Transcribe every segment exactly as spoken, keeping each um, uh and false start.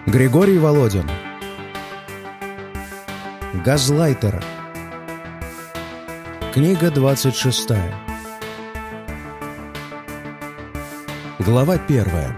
Григорий Володин. Газлайтер. Книга двадцать шестая. Глава первая.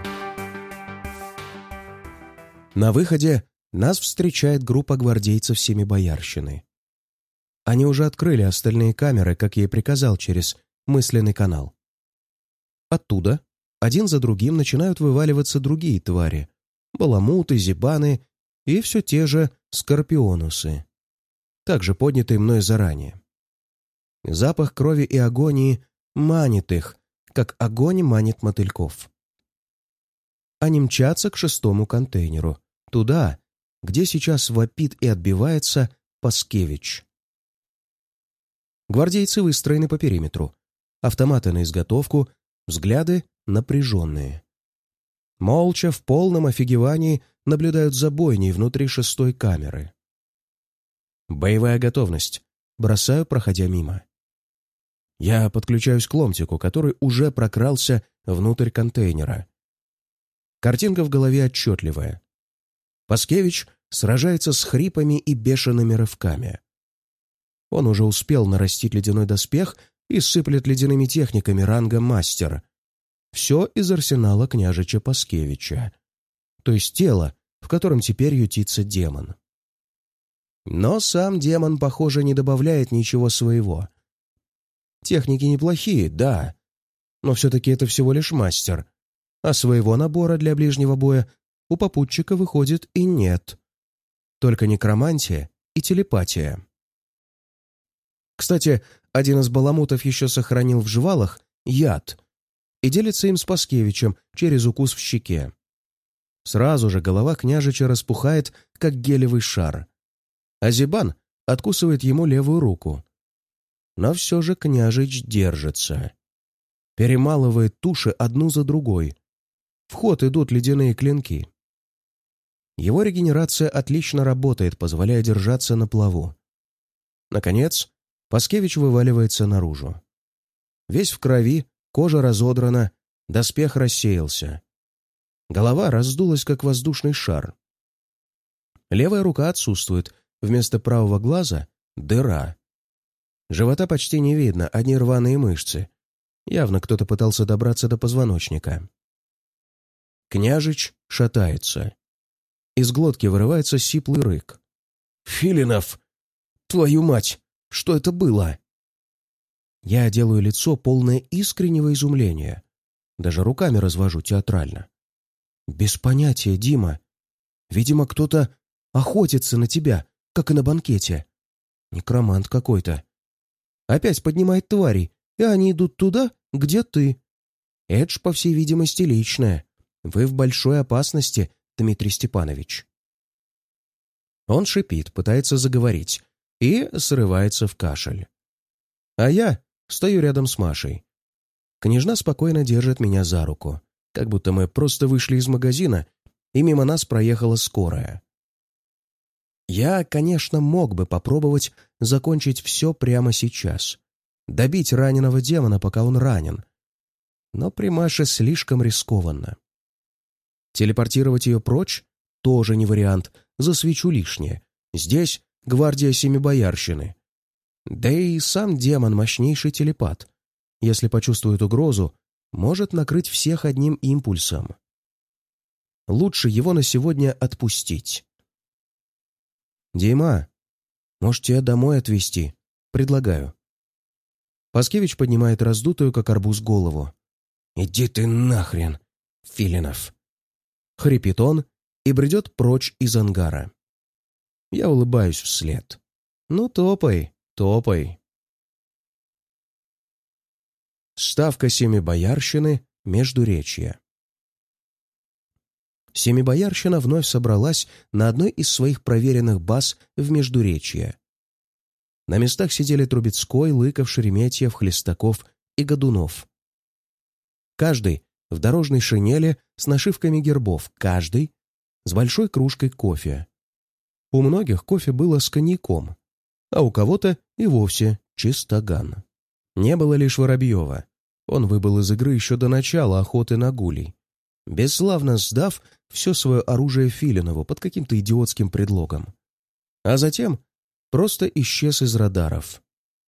На выходе нас встречает группа гвардейцев Семибоярщины. Они уже открыли остальные камеры, как я и приказал, через мысленный канал. Оттуда один за другим начинают вываливаться другие твари — баламуты, зибаны и все те же скорпионусы, также поднятые мной заранее. Запах крови и агонии манит их, как огонь манит мотыльков. Они мчатся к шестому контейнеру, туда, где сейчас вопит и отбивается Паскевич. Гвардейцы выстроены по периметру, автоматы на изготовку, взгляды напряженные. Молча, в полном офигевании, наблюдают за бойней внутри шестой камеры. Боевая готовность. Бросаю, проходя мимо. Я подключаюсь к ломтику, который уже прокрался внутрь контейнера. Картинка в голове отчетливая. Паскевич сражается с хрипами и бешеными рывками. Он уже успел нарастить ледяной доспех и сыплет ледяными техниками ранга мастер. Все из арсенала княжича Паскевича, то есть тело, в котором теперь ютится демон. Но сам демон, похоже, не добавляет ничего своего. Техники неплохие, да, но все-таки это всего лишь мастер, а своего набора для ближнего боя у попутчика выходит и нет. Только некромантия и телепатия. Кстати, один из баламутов еще сохранил в жвалах яд и делится им с Паскевичем через укус в щеке. Сразу же голова княжича распухает, как гелевый шар, а зибан откусывает ему левую руку. Но все же княжич держится. Перемалывает туши одну за другой. В ход идут ледяные клинки. Его регенерация отлично работает, позволяя держаться на плаву. Наконец, Паскевич вываливается наружу. Весь в крови, кожа разодрана, доспех рассеялся. Голова раздулась, как воздушный шар. Левая рука отсутствует, вместо правого глаза — дыра. Живота почти не видно, одни рваные мышцы. Явно кто-то пытался добраться до позвоночника. Княжич шатается. Из глотки вырывается сиплый рык. «Филинов! Твою мать! Что это было?» Я делаю лицо, полное искреннего изумления. Даже руками развожу театрально. «Без понятия, Дима. Видимо, кто-то охотится на тебя, как и на банкете. Некромант какой-то. Опять поднимает тварей, и они идут туда, где ты. Это ж, по всей видимости, личное. Вы в большой опасности, Дмитрий Степанович». Он шипит, пытается заговорить и срывается в кашель. А я стою рядом с Машей. Княжна спокойно держит меня за руку, как будто мы просто вышли из магазина, и мимо нас проехала скорая. Я, конечно, мог бы попробовать закончить все прямо сейчас, добить раненого демона, пока он ранен, но при Маше слишком рискованно. Телепортировать ее прочь тоже не вариант, засвечу лишнее. Здесь гвардия Семибоярщины. Да и сам демон мощнейший телепат. Если почувствует угрозу, может накрыть всех одним импульсом. Лучше его на сегодня отпустить. «Дима, может, тебя домой отвезти?» Предлагаю. Паскевич поднимает раздутую, как арбуз, голову. «Иди ты нахрен, Филинов!» Хрипит он и бредет прочь из ангара. Я улыбаюсь вслед. «Ну, топай, топай!» Ставка Семибоярщины, Междуречье. Семибоярщина вновь собралась на одной из своих проверенных баз в Междуречье. На местах сидели Трубецкой, Лыков, Шереметьев, Хлестаков и Годунов. Каждый в дорожной шинели с нашивками гербов, каждый с большой кружкой кофе. У многих кофе было с коньяком, а у кого-то и вовсе чистоган. Не было лишь Воробьева. Он выбыл из игры еще до начала охоты на гулей, бесславно сдав все свое оружие Филинову под каким-то идиотским предлогом. А затем просто исчез из радаров.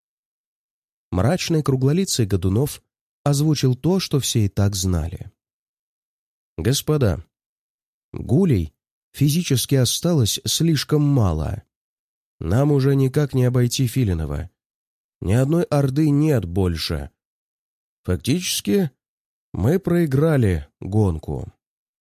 Мрачный круглолицый Годунов озвучил то, что все и так знали. «Господа, гулей физически осталось слишком мало. Нам уже никак не обойти Филинова. Ни одной орды нет больше. Фактически, мы проиграли гонку».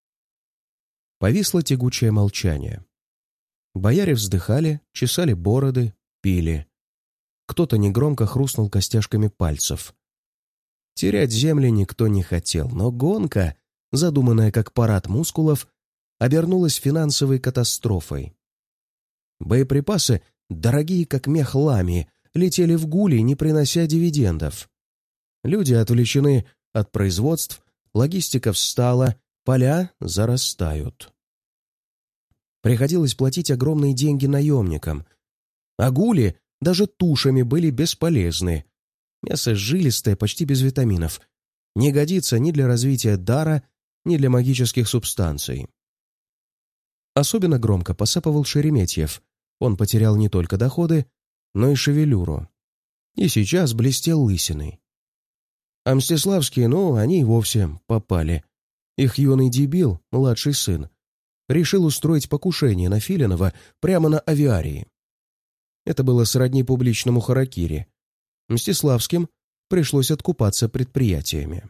Повисло тягучее молчание. Бояре вздыхали, чесали бороды, пили. Кто-то негромко хрустнул костяшками пальцев. Терять земли никто не хотел, но гонка, задуманная как парад мускулов, обернулась финансовой катастрофой. Боеприпасы, дорогие как мех ламии, летели в гули, не принося дивидендов. Люди отвлечены от производств, логистика встала, поля зарастают. Приходилось платить огромные деньги наемникам, а гули даже тушами были бесполезны. Мясо жилистое, почти без витаминов. Не годится ни для развития дара, ни для магических субстанций. Особенно громко посапывал Шереметьев. Он потерял не только доходы, но и шевелюру. И сейчас блестел лысиной. А Мстиславские, ну, они и вовсе попали. Их юный дебил, младший сын, решил устроить покушение на Филинова прямо на авиарии. Это было сродни публичному харакири. Мстиславским пришлось откупаться предприятиями.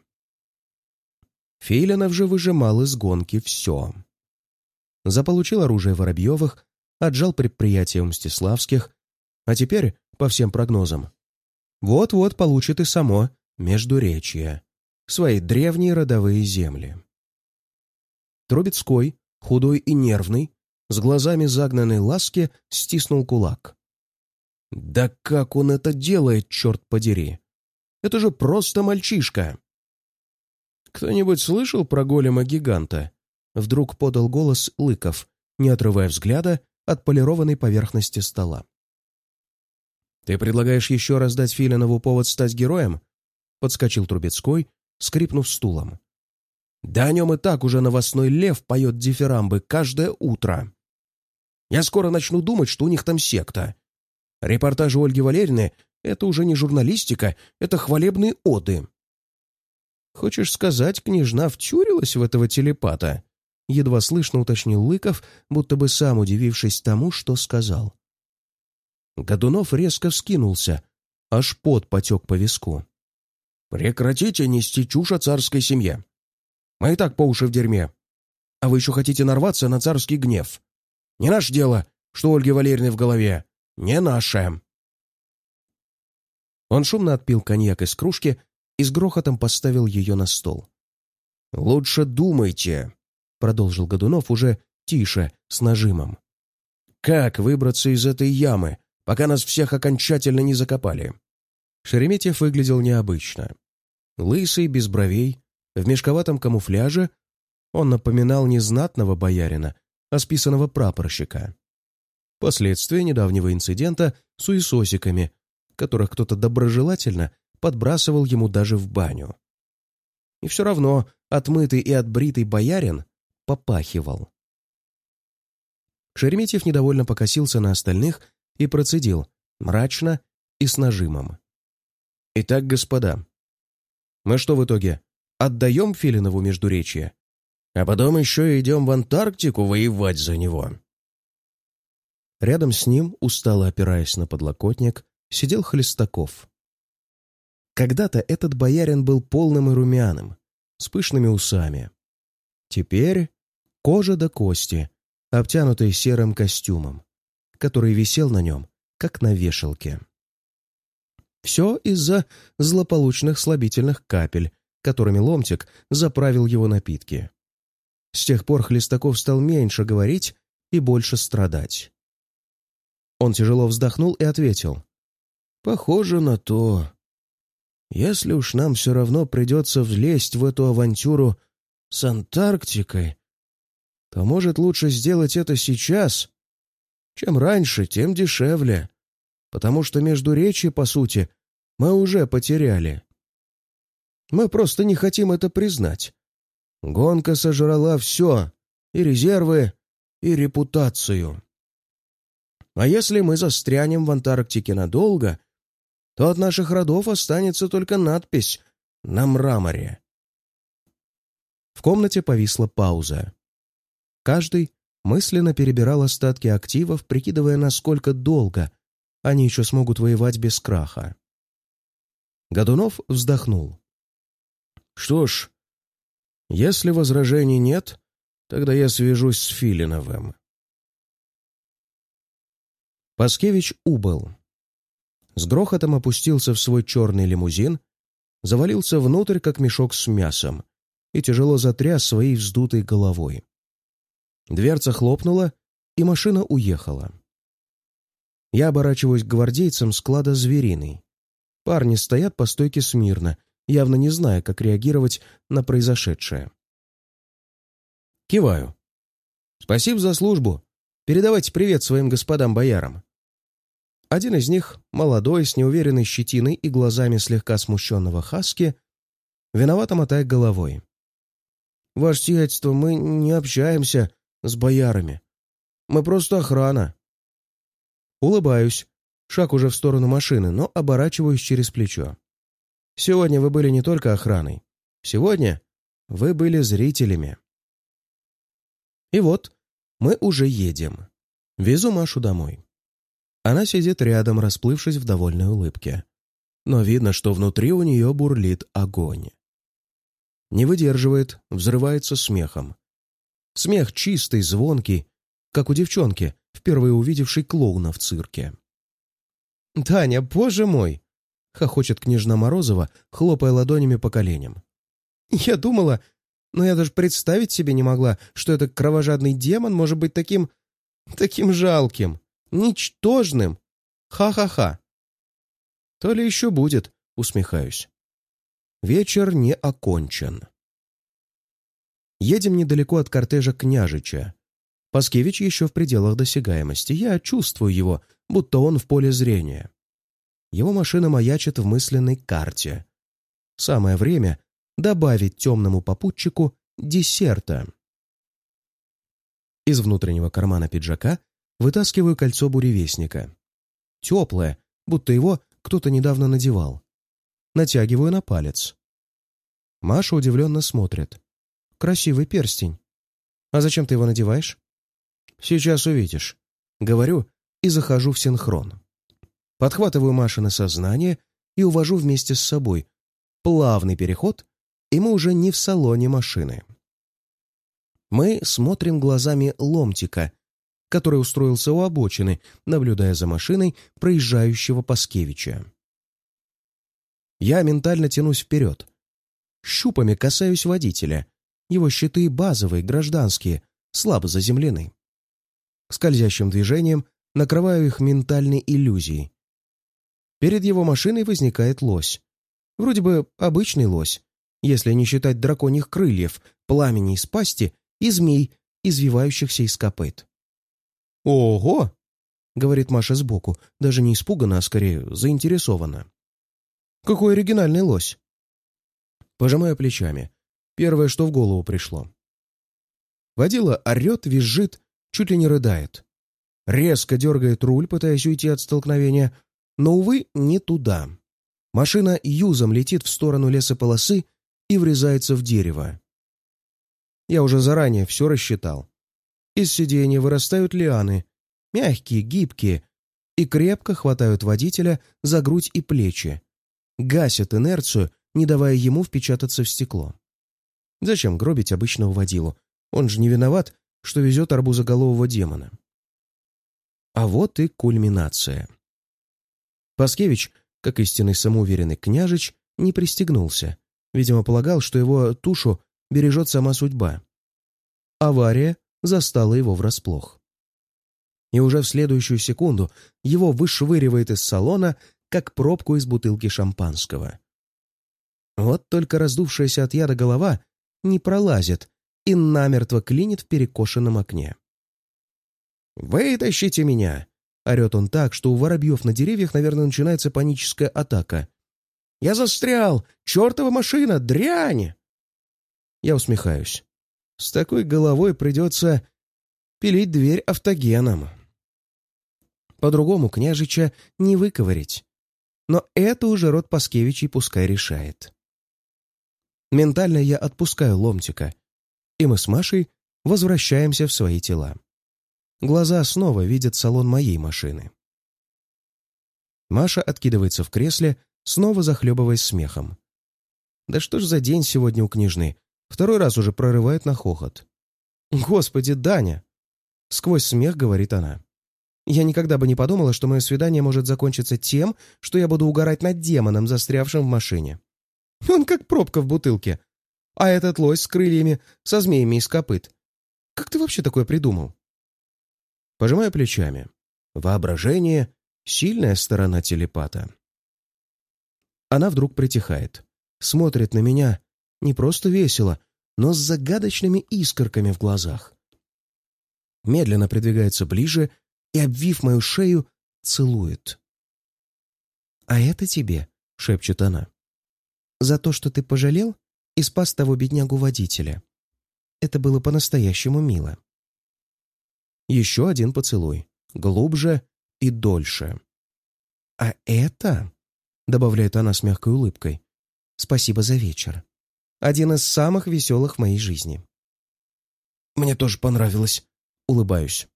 Филинов же выжимал из гонки все. Заполучил оружие Воробьевых, отжал предприятия у Мстиславских, а теперь, по всем прогнозам, вот-вот получит и само Междуречье, свои древние родовые земли. Трубецкой, худой и нервный, с глазами загнанной ласки, стиснул кулак. «Да как он это делает, черт подери! Это же просто мальчишка!» «Кто-нибудь слышал про голема-гиганта?» Вдруг подал голос Лыков, не отрывая взгляда от полированной поверхности стола. «Ты предлагаешь еще раз дать Филинову повод стать героем?» Подскочил Трубецкой, скрипнув стулом. «Да о нем и так уже новостной лев поет дифирамбы каждое утро. Я скоро начну думать, что у них там секта. Репортажи Ольги Валерьевны — это уже не журналистика, это хвалебные оды». «Хочешь сказать, княжна втюрилась в этого телепата?» Едва слышно уточнил Лыков, будто бы сам удивившись тому, что сказал. Годунов резко вскинулся, аж пот потек по виску. «Прекратите нести чушь о царской семье. Мы и так по уши в дерьме. А вы еще хотите нарваться на царский гнев. Не наше дело, что Ольги Валерьевны в голове. Не наше». Он шумно отпил коньяк из кружки и с грохотом поставил ее на стол. «Лучше думайте», — продолжил Годунов уже тише, с нажимом. «Как выбраться из этой ямы, пока нас всех окончательно не закопали?» Шереметьев выглядел необычно. Лысый, без бровей, в мешковатом камуфляже, он напоминал не знатного боярина, а списанного прапорщика. Последствия недавнего инцидента с уисосиками, которых кто-то доброжелательно подбрасывал ему даже в баню. И все равно отмытый и отбритый боярин попахивал. Шереметьев недовольно покосился на остальных и процедил, мрачно и с нажимом. «Итак, господа, мы что в итоге, отдаем Филинову Междуречье, а потом еще идем в Антарктику воевать за него?» Рядом с ним, устало опираясь на подлокотник, сидел Хлестаков. Когда-то этот боярин был полным и румяным, с пышными усами. Теперь кожа до кости, обтянутый серым костюмом, который висел на нем, как на вешалке. Все из-за злополучных слабительных капель, которыми Ломтик заправил его напитки. С тех пор Хлестаков стал меньше говорить и больше страдать. Он тяжело вздохнул и ответил. «Похоже на то. Если уж нам все равно придется влезть в эту авантюру с Антарктикой, то, может, лучше сделать это сейчас. Чем раньше, тем дешевле. Потому что Междуречье, по сути, мы уже потеряли. Мы просто не хотим это признать. Гонка сожрала все, и резервы, и репутацию. А если мы застрянем в Антарктике надолго, то от наших родов останется только надпись на мраморе». В комнате повисла пауза. Каждый мысленно перебирал остатки активов, прикидывая, насколько долго они еще смогут воевать без краха. Годунов вздохнул. «Что ж, если возражений нет, тогда я свяжусь с Филиновым». Паскевич убыл. С грохотом опустился в свой черный лимузин, завалился внутрь, как мешок с мясом, и тяжело затряс своей вздутой головой. Дверца хлопнула, и машина уехала. Я оборачиваюсь к гвардейцам склада «Звериный». Парни стоят по стойке смирно, явно не зная, как реагировать на произошедшее. Киваю. «Спасибо за службу. Передавайте привет своим господам-боярам». Один из них, молодой, с неуверенной щетиной и глазами слегка смущенного хаски, виновато мотает головой. «Ваше сиятельство, мы не общаемся с боярами. Мы просто охрана». Улыбаюсь. Шаг уже в сторону машины, но оборачиваюсь через плечо. «Сегодня вы были не только охраной. Сегодня вы были зрителями». И вот мы уже едем. Везу Машу домой. Она сидит рядом, расплывшись в довольной улыбке. Но видно, что внутри у нее бурлит огонь. Не выдерживает, взрывается смехом. Смех чистый, звонкий, как у девчонки, впервые увидевшей клоуна в цирке. «Таня, боже мой!» — хохочет княжна Морозова, хлопая ладонями по коленям. «Я думала, но я даже представить себе не могла, что этот кровожадный демон может быть таким... таким жалким, ничтожным. Ха-ха-ха!» «То ли еще будет», — усмехаюсь. Вечер не окончен. Едем недалеко от кортежа княжича. Паскевич еще в пределах досягаемости. Я чувствую его, будто он в поле зрения. Его машина маячит в мысленной карте. Самое время добавить темному попутчику десерта. Из внутреннего кармана пиджака вытаскиваю кольцо буревестника. Теплое, будто его кто-то недавно надевал. Натягиваю на палец. Маша удивленно смотрит. «Красивый перстень. А зачем ты его надеваешь?» «Сейчас увидишь». Говорю и захожу в синхрон. Подхватываю Машины сознание и увожу вместе с собой. Плавный переход, и мы уже не в салоне машины. Мы смотрим глазами ломтика, который устроился у обочины, наблюдая за машиной проезжающего Паскевича. Я ментально тянусь вперед. Щупами касаюсь водителя. Его щиты базовые, гражданские, слабо заземлены. Скользящим движением накрываю их ментальной иллюзией. Перед его машиной возникает лось. Вроде бы обычный лось, если не считать драконьих крыльев, пламени из пасти и змей, извивающихся из копыт. «Ого!» — говорит Маша сбоку, даже не испуганно, а скорее заинтересованно. «Какой оригинальный лось!» Пожимаю плечами. Первое, что в голову пришло. Водила орет, визжит, чуть ли не рыдает. Резко дергает руль, пытаясь уйти от столкновения, но, увы, не туда. Машина юзом летит в сторону лесополосы и врезается в дерево. Я уже заранее все рассчитал. Из сиденья вырастают лианы, мягкие, гибкие, и крепко хватают водителя за грудь и плечи. Гасят инерцию, не давая ему впечататься в стекло. Зачем гробить обычного водилу? Он же не виноват, что везет арбузоголового демона. А вот и кульминация. Паскевич, как истинный самоуверенный княжич, не пристегнулся. Видимо, полагал, что его тушу бережет сама судьба. Авария застала его врасплох. И уже в следующую секунду его вышвыривает из салона, как пробку из бутылки шампанского. Вот только раздувшаяся от яда голова не пролазит и намертво клинит в перекошенном окне. «Вытащите меня!» — орет он так, что у воробьев на деревьях, наверное, начинается паническая атака. «Я застрял! Чертова машина! Дрянь!» Я усмехаюсь. С такой головой придется пилить дверь автогеном. По-другому княжича не выковырять. Но это уже род Паскевичей пускай решает. Ментально я отпускаю ломтика, и мы с Машей возвращаемся в свои тела. Глаза снова видят салон моей машины. Маша откидывается в кресле, снова захлебываясь смехом. Да что ж за день сегодня у княжны? Второй раз уже прорывает на хохот. «Господи, Даня!» — сквозь смех говорит она. «Я никогда бы не подумала, что мое свидание может закончиться тем, что я буду угорать над демоном, застрявшим в машине. Он как пробка в бутылке. А этот лось с крыльями, со змеями из копыт. Как ты вообще такое придумал?» Пожимаю плечами. Воображение — сильная сторона телепата. Она вдруг притихает, смотрит на меня не просто весело, но с загадочными искорками в глазах. Медленно придвигается ближе и, обвив мою шею, целует. «А это тебе», — шепчет она, — «за то, что ты пожалел и спас того беднягу-водителя. Это было по-настоящему мило». Еще один поцелуй, глубже и дольше. «А это», — добавляет она с мягкой улыбкой, — «спасибо за вечер. Один из самых веселых в моей жизни». «Мне тоже понравилось», — улыбаюсь.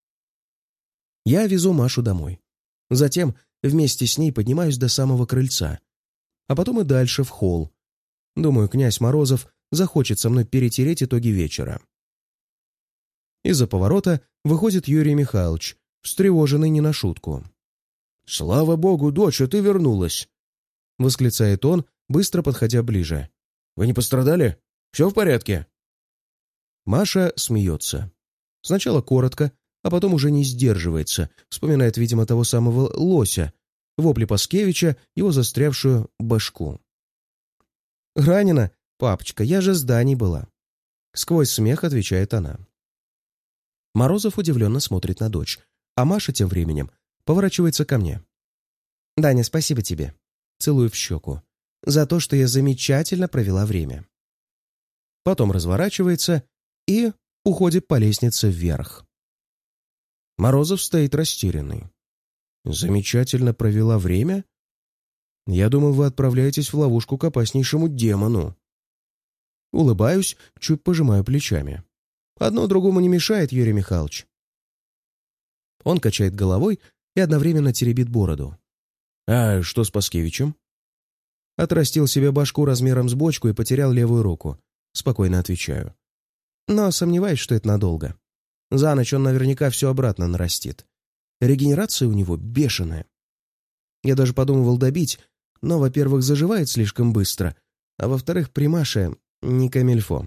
Я везу Машу домой. Затем вместе с ней поднимаюсь до самого крыльца, а потом и дальше в холл. Думаю, князь Морозов захочет со мной перетереть итоги вечера. Из-за поворота выходит Юрий Михайлович, встревоженный не на шутку. «Слава богу, доча, ты вернулась!» — восклицает он, быстро подходя ближе. «Вы не пострадали? Все в порядке?» Маша смеется. Сначала коротко, а потом уже не сдерживается, вспоминает, видимо, того самого лося, вопли Паскевича, его застрявшую башку. «Ранена? Папочка, я же с Даней была!» Сквозь смех отвечает она. Морозов удивленно смотрит на дочь, а Маша тем временем поворачивается ко мне. «Даня, спасибо тебе», — целую в щеку, «за то, что я замечательно провела время». Потом разворачивается и уходит по лестнице вверх. Морозов стоит растерянный. «Замечательно провела время? Я думал, вы отправляетесь в ловушку к опаснейшему демону». Улыбаюсь, чуть пожимаю плечами. «Одно другому не мешает, Юрий Михайлович». Он качает головой и одновременно теребит бороду. «А что с Паскевичем?» Отрастил себе башку размером с бочку и потерял левую руку. Спокойно отвечаю. Но сомневаюсь, что это надолго. За ночь он наверняка все обратно нарастит. Регенерация у него бешеная. Я даже подумывал добить, но, во-первых, заживает слишком быстро, а во-вторых, при Маше не камильфо.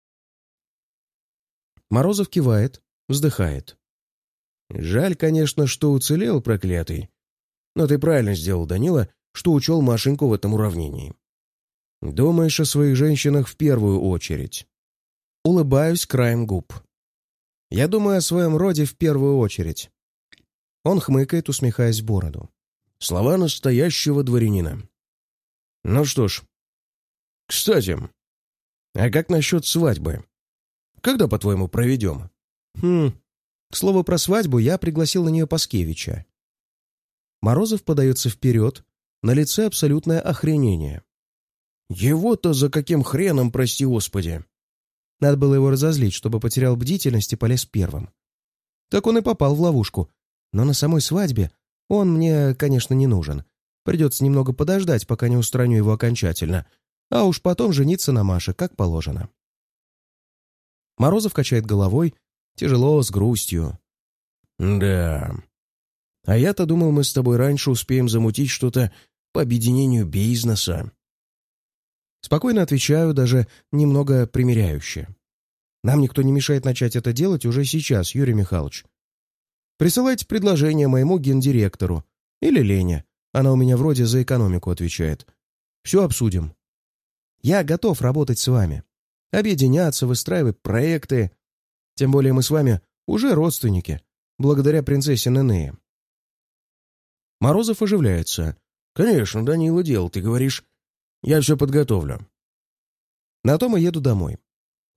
Морозов кивает, вздыхает. «Жаль, конечно, что уцелел, проклятый. Но ты правильно сделал, Данила, что учел Машеньку в этом уравнении. Думаешь о своих женщинах в первую очередь». Улыбаюсь краем губ. «Я думаю о своем роде в первую очередь». Он хмыкает, усмехаясь в бороду. Слова настоящего дворянина. «Ну что ж. Кстати, а как насчет свадьбы? Когда, по-твоему, проведем?» «Хм, к слову про свадьбу, я пригласил на нее Паскевича». Морозов подается вперед, на лице абсолютное охренение. «Его-то за каким хреном, прости господи?» Надо было его разозлить, чтобы потерял бдительность и полез первым. Так он и попал в ловушку. Но на самой свадьбе он мне, конечно, не нужен. Придется немного подождать, пока не устраню его окончательно, а уж потом жениться на Маше, как положено. Морозов качает головой, тяжело, с грустью. «Да. А я-то думал, мы с тобой раньше успеем замутить что-то по объединению бизнеса». Спокойно отвечаю, даже немного примиряюще. Нам никто не мешает начать это делать уже сейчас, Юрий Михайлович. Присылайте предложение моему гендиректору. Или Лене. Она у меня вроде за экономику отвечает. Все обсудим. Я готов работать с вами. Объединяться, выстраивать проекты. Тем более мы с вами уже родственники, благодаря принцессе Ненее. Морозов оживляется. «Конечно, Данила, дело, ты говоришь. Я все подготовлю». На том и еду домой.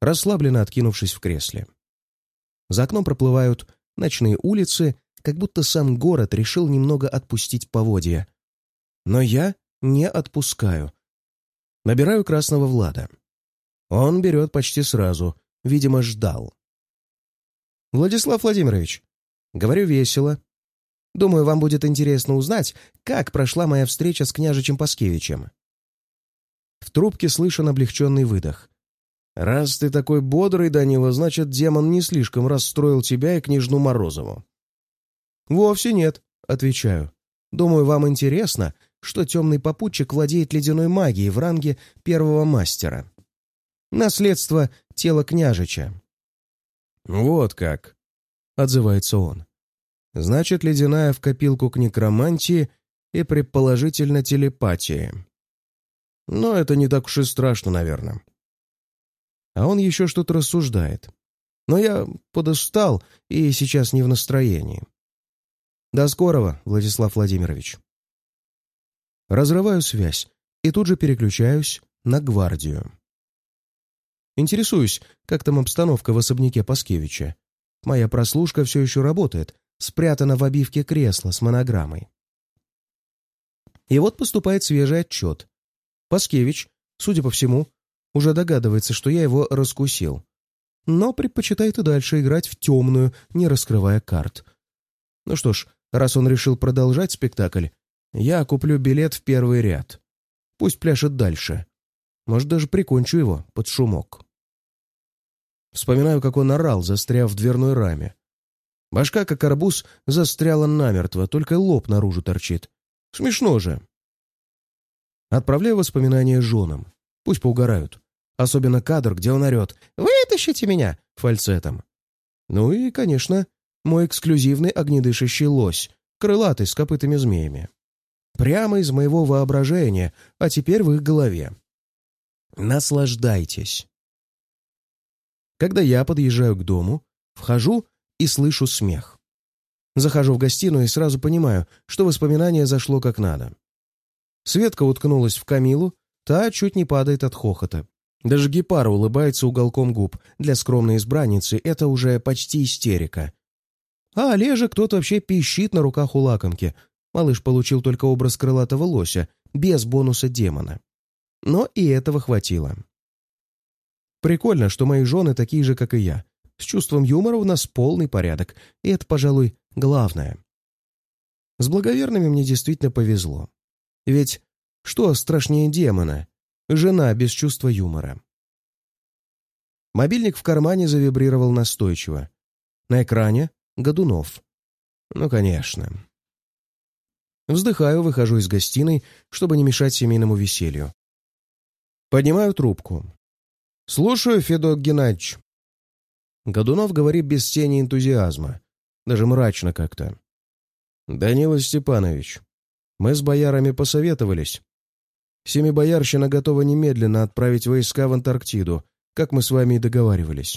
расслабленно откинувшись в кресле. За окном проплывают ночные улицы, как будто сам город решил немного отпустить поводья. Но я не отпускаю. Набираю красного Влада. Он берет почти сразу, видимо, ждал. «Владислав Владимирович», — говорю весело, — «думаю, вам будет интересно узнать, как прошла моя встреча с княжичем Паскевичем». В трубке слышен облегченный выдох. «Раз ты такой бодрый, Данила, значит, демон не слишком расстроил тебя и княжну Морозову». «Вовсе нет», — отвечаю. «Думаю, вам интересно, что темный попутчик владеет ледяной магией в ранге первого мастера. Наследство тела княжича». «Вот как», — отзывается он. «Значит, ледяная в копилку к некромантии и, предположительно, телепатии. Но это не так уж и страшно, наверное». А он еще что-то рассуждает. Но я подустал и сейчас не в настроении. «До скорого, Владислав Владимирович». Разрываю связь и тут же переключаюсь на гвардию. Интересуюсь, как там обстановка в особняке Паскевича. Моя прослушка все еще работает, спрятана в обивке кресла с монограммой. И вот поступает свежий отчет. Паскевич, судя по всему, уже догадывается, что я его раскусил, но предпочитает и дальше играть в темную, не раскрывая карт. Ну что ж, раз он решил продолжать спектакль, я куплю билет в первый ряд. Пусть пляшет дальше. Может, даже прикончу его под шумок. Вспоминаю, как он орал, застряв в дверной раме. Башка, как арбуз, застряла намертво, только лоб наружу торчит. Смешно же. Отправляю воспоминания женам. Пусть поугарают. Особенно кадр, где он орет «Вытащите меня!» фальцетом. Ну и, конечно, мой эксклюзивный огнедышащий лось, крылатый с копытами-змеями. Прямо из моего воображения, а теперь в их голове. Наслаждайтесь. Когда я подъезжаю к дому, вхожу и слышу смех. Захожу в гостиную и сразу понимаю, что воспоминание зашло как надо. Светка уткнулась в Камилу, та чуть не падает от хохота. Даже Гепара улыбается уголком губ. Для скромной избранницы это уже почти истерика. А Олежа кто-то вообще пищит на руках у лакомки. Малыш получил только образ крылатого лося, без бонуса демона. Но и этого хватило. Прикольно, что мои жены такие же, как и я. С чувством юмора у нас полный порядок, и это, пожалуй, главное. С благоверными мне действительно повезло. Ведь что страшнее демона? Жена без чувства юмора. Мобильник в кармане завибрировал настойчиво. На экране — Годунов. Ну, конечно. Вздыхаю, выхожу из гостиной, чтобы не мешать семейному веселью. Поднимаю трубку. «Слушаю, Федот Геннадьевич». Годунов говорит без тени энтузиазма. Даже мрачно как-то. «Данила Степанович, мы с боярами посоветовались. Семибоярщина готова немедленно отправить войска в Антарктиду, как мы с вами и договаривались».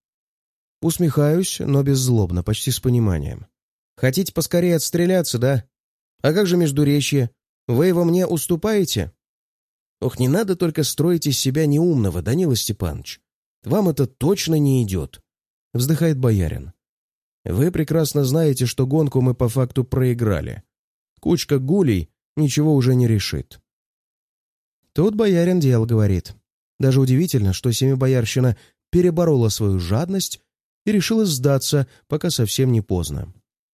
Усмехаюсь, но беззлобно, почти с пониманием. «Хотите поскорее отстреляться, да? А как же Междуречье? Вы его мне уступаете?» «Ох, не надо только строить из себя неумного, Данила Степанович. Вам это точно не идет», — вздыхает боярин. «Вы прекрасно знаете, что гонку мы по факту проиграли. Кучка гулей ничего уже не решит». Тут боярин дело говорит. Даже удивительно, что семибоярщина переборола свою жадность и решила сдаться, пока совсем не поздно.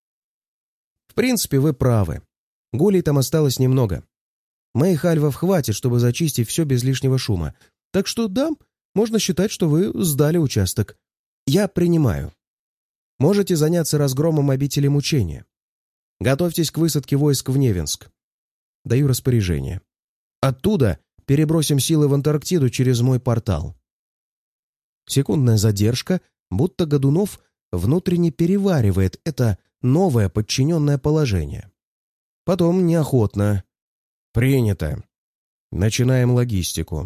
В принципе, вы правы. Гулей там осталось немного. Моих альвов хватит, чтобы зачистить все без лишнего шума. Так что да, можно считать, что вы сдали участок. Я принимаю. Можете заняться разгромом обители мучения. Готовьтесь к высадке войск в Невинск. Даю распоряжение. Оттуда перебросим силы в Антарктиду через мой портал. Секундная задержка, будто Годунов внутренне переваривает это новое подчиненное положение. Потом неохотно. Принято. Начинаем логистику.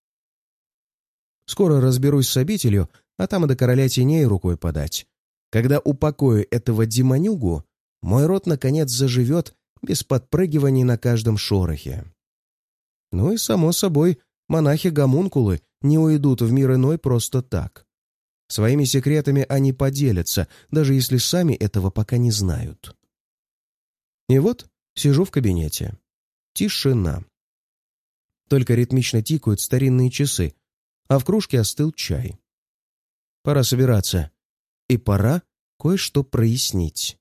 Скоро разберусь с обителью, а там и до короля теней рукой подать. Когда упокою этого демонюгу, мой род наконец заживет без подпрыгиваний на каждом шорохе. Ну и, само собой, монахи-гомункулы не уйдут в мир иной просто так. Своими секретами они поделятся, даже если сами этого пока не знают. И вот сижу в кабинете. Тишина. Только ритмично тикают старинные часы, а в кружке остыл чай. Пора собираться. И пора кое-что прояснить.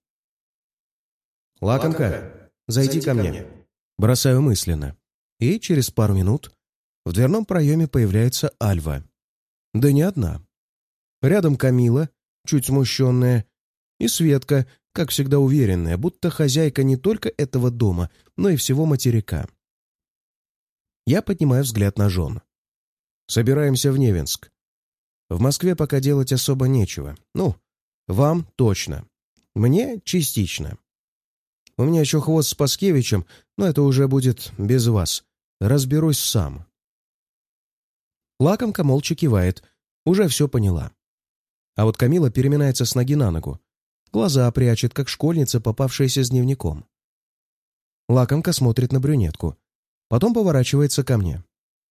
«Лакомка, зайди, зайди ко мне». мне. Бросаю мысленно. И через пару минут в дверном проеме появляется Альва. Да не одна. Рядом Камила, чуть смущенная, и Светка, как всегда уверенная, будто хозяйка не только этого дома, но и всего материка. Я поднимаю взгляд на жен. Собираемся в Невинск. В Москве пока делать особо нечего. Ну, вам точно. Мне частично. У меня еще хвост с Паскевичем, но это уже будет без вас. Разберусь сам. Лакомка молча кивает. Уже все поняла. А вот Камила переминается с ноги на ногу. Глаза прячет, как школьница, попавшаяся с дневником. Лакомка смотрит на брюнетку. Потом поворачивается ко мне.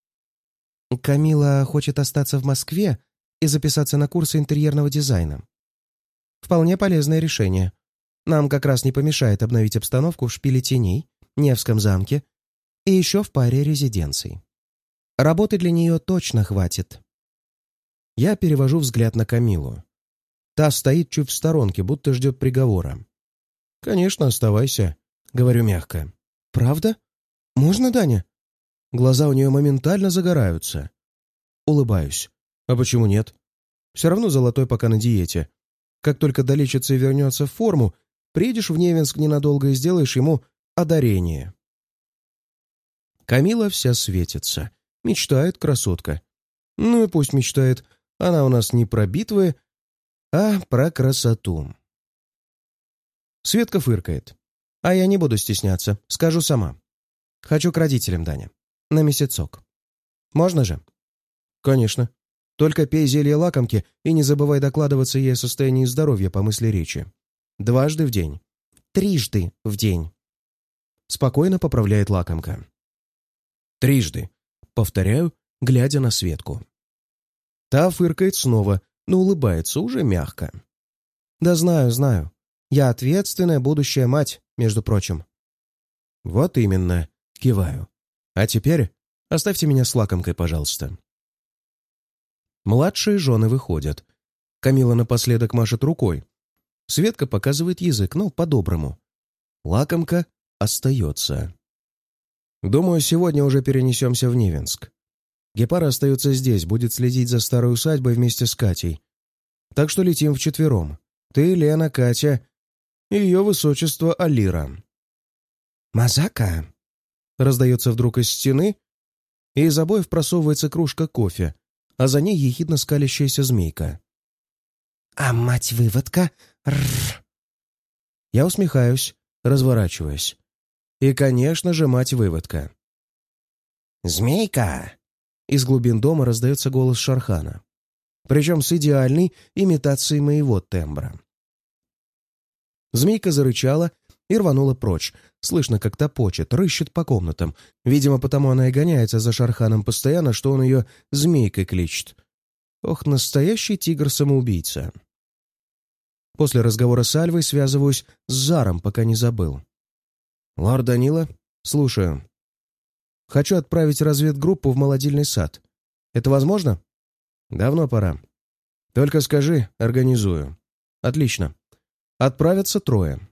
Камила хочет остаться в Москве и записаться на курсы интерьерного дизайна. Вполне полезное решение. Нам как раз не помешает обновить обстановку в Шпиле теней, Невском замке и еще в паре резиденций. Работы для нее точно хватит. Я перевожу взгляд на Камилу. Та стоит чуть в сторонке, будто ждет приговора. «Конечно, оставайся», — говорю мягко. «Правда? Можно, Даня?» Глаза у нее моментально загораются. Улыбаюсь. «А почему нет? Все равно Золотой пока на диете. Как только долечится и вернется в форму, приедешь в Невинск ненадолго и сделаешь ему одарение». Камила вся светится. Мечтает красотка. Ну и пусть мечтает. Она у нас не про битвы, а про красоту. Светка фыркает. А я не буду стесняться, скажу сама. Хочу к родителям, Даня. На месяцок. Можно же? Конечно. Только пей зелье лакомки и не забывай докладываться ей о состоянии здоровья по мысли речи. Дважды в день. Трижды в день. Спокойно поправляет лакомка. Трижды. Повторяю, глядя на Светку. Та фыркает снова, но улыбается уже мягко. «Да знаю, знаю. Я ответственная будущая мать, между прочим». «Вот именно», — киваю. «А теперь оставьте меня с лакомкой, пожалуйста». Младшие жены выходят. Камила напоследок машет рукой. Светка показывает язык, но по-доброму. Лакомка остается. Думаю, сегодня уже перенесемся в Невинск. Гепара остается здесь, будет следить за старой усадьбой вместе с Катей. Так что летим вчетвером. Ты, Лена, Катя и ее высочество Алира. «Мазака!» — раздается вдруг из стены, и из обоев просовывается кружка кофе, а за ней ехидно скалящаяся змейка. «А мать-выводка! Рррр!» Я усмехаюсь, разворачиваясь. И, конечно же, мать-выводка. «Змейка!» Из глубин дома раздается голос Шархана. Причем с идеальной имитацией моего тембра. Змейка зарычала и рванула прочь. Слышно, как топочет, рыщет по комнатам. Видимо, потому она и гоняется за Шарханом постоянно, что он ее змейкой кличет. Ох, настоящий тигр-самоубийца. После разговора с Альвой связываюсь с Заром, пока не забыл. «Лорд Данила, слушаю. Хочу отправить разведгруппу в молодильный сад. Это возможно?» «Давно пора. Только скажи, организую». «Отлично. Отправятся трое».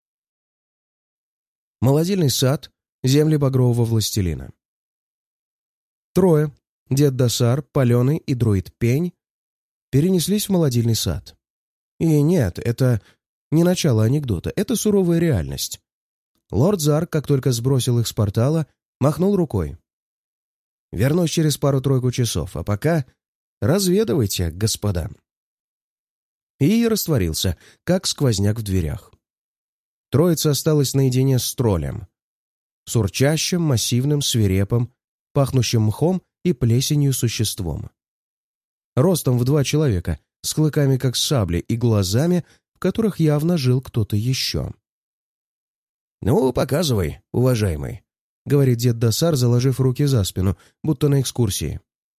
Молодильный сад, земли багрового властелина. Трое, дед Досар, Паленый и друид Пень, перенеслись в молодильный сад. И нет, это не начало анекдота, это суровая реальность. Лорд Зар, как только сбросил их с портала, махнул рукой. «Вернусь через пару-тройку часов, а пока разведывайте, господа». И растворился, как сквозняк в дверях. Троица осталась наедине с троллем. С урчащим, массивным, свирепым, пахнущим мхом и плесенью существом. Ростом в два человека, с клыками как сабли и глазами, в которых явно жил кто-то еще. «Ну, показывай, уважаемый», — говорит дед Досар, заложив руки за спину, будто на экскурсии.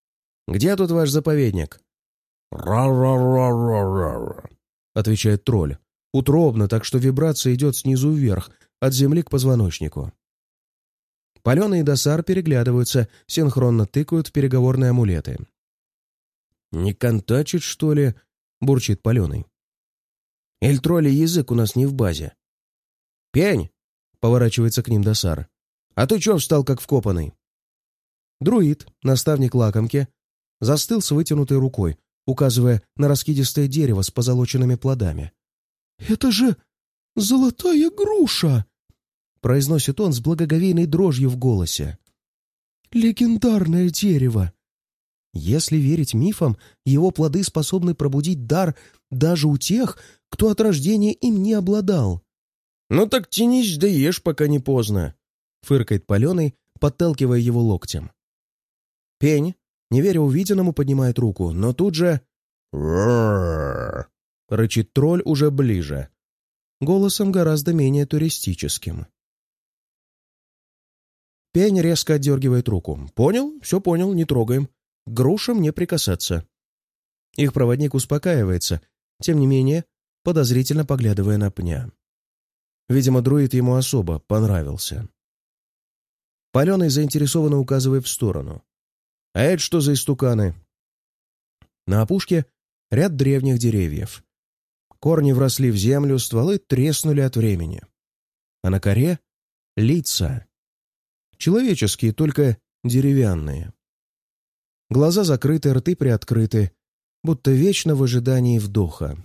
«Где тут ваш заповедник?» «Ра-ра-ра-ра-ра-ра», — отвечает тролль. Утробно, так что вибрация идет снизу вверх, от земли к позвоночнику. Паленый и Досар переглядываются, синхронно тыкают в переговорные амулеты. «Не контачит, что ли?» — бурчит Паленый. «Эль тролли язык у нас не в базе». «Пень!» — поворачивается к ним Досар. «А ты чё встал, как вкопанный?» Друид, наставник лакомки, застыл с вытянутой рукой, указывая на раскидистое дерево с позолоченными плодами. «Это же золотая груша!» — произносит он с благоговейной дрожью в голосе. «Легендарное дерево! Если верить мифам, его плоды способны пробудить дар даже у тех, кто от рождения им не обладал». «Ну так тянись да ешь, пока не поздно», — фыркает Паленый, подталкивая его локтем. Пень, не веря увиденному, поднимает руку, но тут же... «Рррррр!» — рычит тролль уже ближе, голосом гораздо менее туристическим. Пень резко отдергивает руку. «Понял? Все понял, не трогаем. К грушам не прикасаться». Их проводник успокаивается, тем не менее, подозрительно поглядывая на пня. Видимо, друид ему особо понравился. Паленый заинтересованно указывает в сторону. «А это что за истуканы?» На опушке ряд древних деревьев. Корни вросли в землю, стволы треснули от времени. А на коре — лица. Человеческие, только деревянные. Глаза закрыты, рты приоткрыты, будто вечно в ожидании вдоха.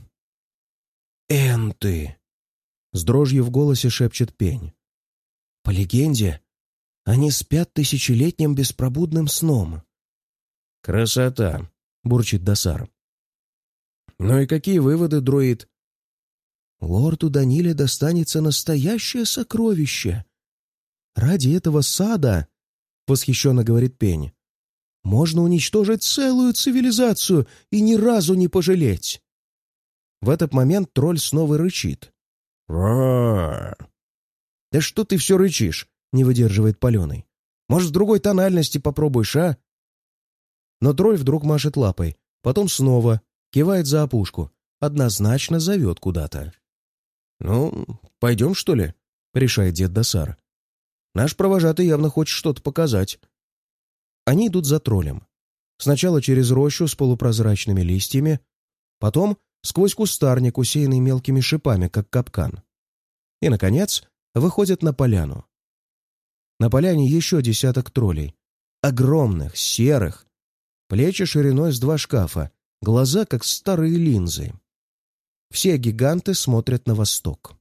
«Энты!» — с дрожью в голосе шепчет Пень. «По легенде, они спят тысячелетним беспробудным сном». «Красота!» — бурчит Досар. «Ну и какие выводы, друид?» «Лорду Даниле достанется настоящее сокровище. Ради этого сада, — восхищенно говорит Пень, — можно уничтожить целую цивилизацию и ни разу не пожалеть». В этот момент тролль снова рычит. «Ра!» «Да что ты все рычишь?» — не выдерживает Паленый. «Может, в другой тональности попробуешь, а?» Но тролль вдруг машет лапой, потом снова кивает за опушку, однозначно зовет куда-то. «Ну, пойдем, что ли?» — решает дед Досар. «Наш провожатый явно хочет что-то показать». Они идут за троллем. Сначала через рощу с полупрозрачными листьями, потом сквозь кустарник, усеянный мелкими шипами, как капкан. И, наконец, выходят на поляну. На поляне еще десяток троллей. Огромных, серых. Плечи шириной с два шкафа, глаза как старые линзы. Все гиганты смотрят на восток.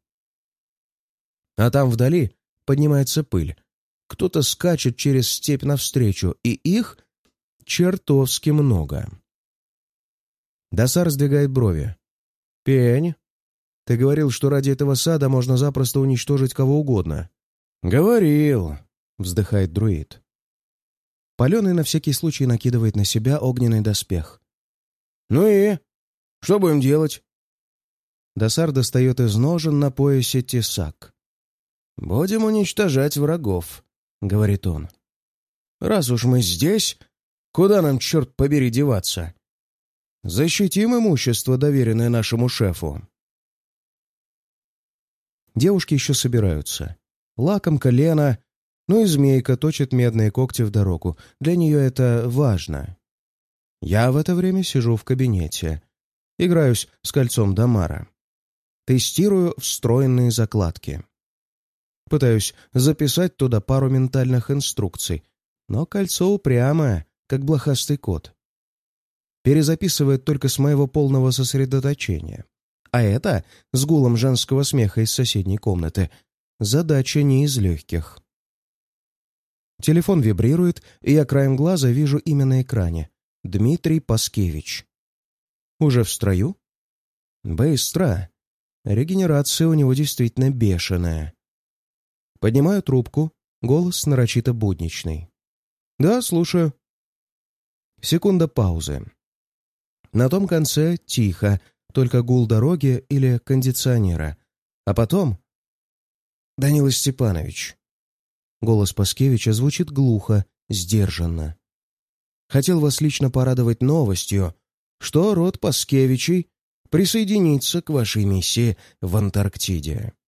А там вдали поднимается пыль. Кто-то скачет через степь навстречу, и их чертовски много. Досар сдвигает брови. «Пень, ты говорил, что ради этого сада можно запросто уничтожить кого угодно». «Говорил», — вздыхает друид. Паленый на всякий случай накидывает на себя огненный доспех. «Ну и? Что будем делать?» Досар достает из ножен на поясе тесак. «Будем уничтожать врагов», — говорит он. «Раз уж мы здесь, куда нам, черт побери, деваться? Защитим имущество, доверенное нашему шефу». Девушки еще собираются. Лакомка, Лена, ну и змейка точит медные когти в дорогу. Для нее это важно. Я в это время сижу в кабинете. Играюсь с кольцом Дамара. Тестирую встроенные закладки. Пытаюсь записать туда пару ментальных инструкций, но кольцо упрямое, как блохастый кот. Перезаписывает только с моего полного сосредоточения. А это, с гулом женского смеха из соседней комнаты, задача не из легких. Телефон вибрирует, и я краем глаза вижу имя на экране. Дмитрий Паскевич. Уже в строю? Быстро. Регенерация у него действительно бешеная. Поднимаю трубку, голос нарочито будничный. «Да, слушаю». Секунда паузы. На том конце тихо, только гул дороги или кондиционера. А потом... «Данила Степанович». Голос Паскевича звучит глухо, сдержанно. хотел вас лично порадовать новостью, что род Паскевичей присоединится к вашей миссии в Антарктиде.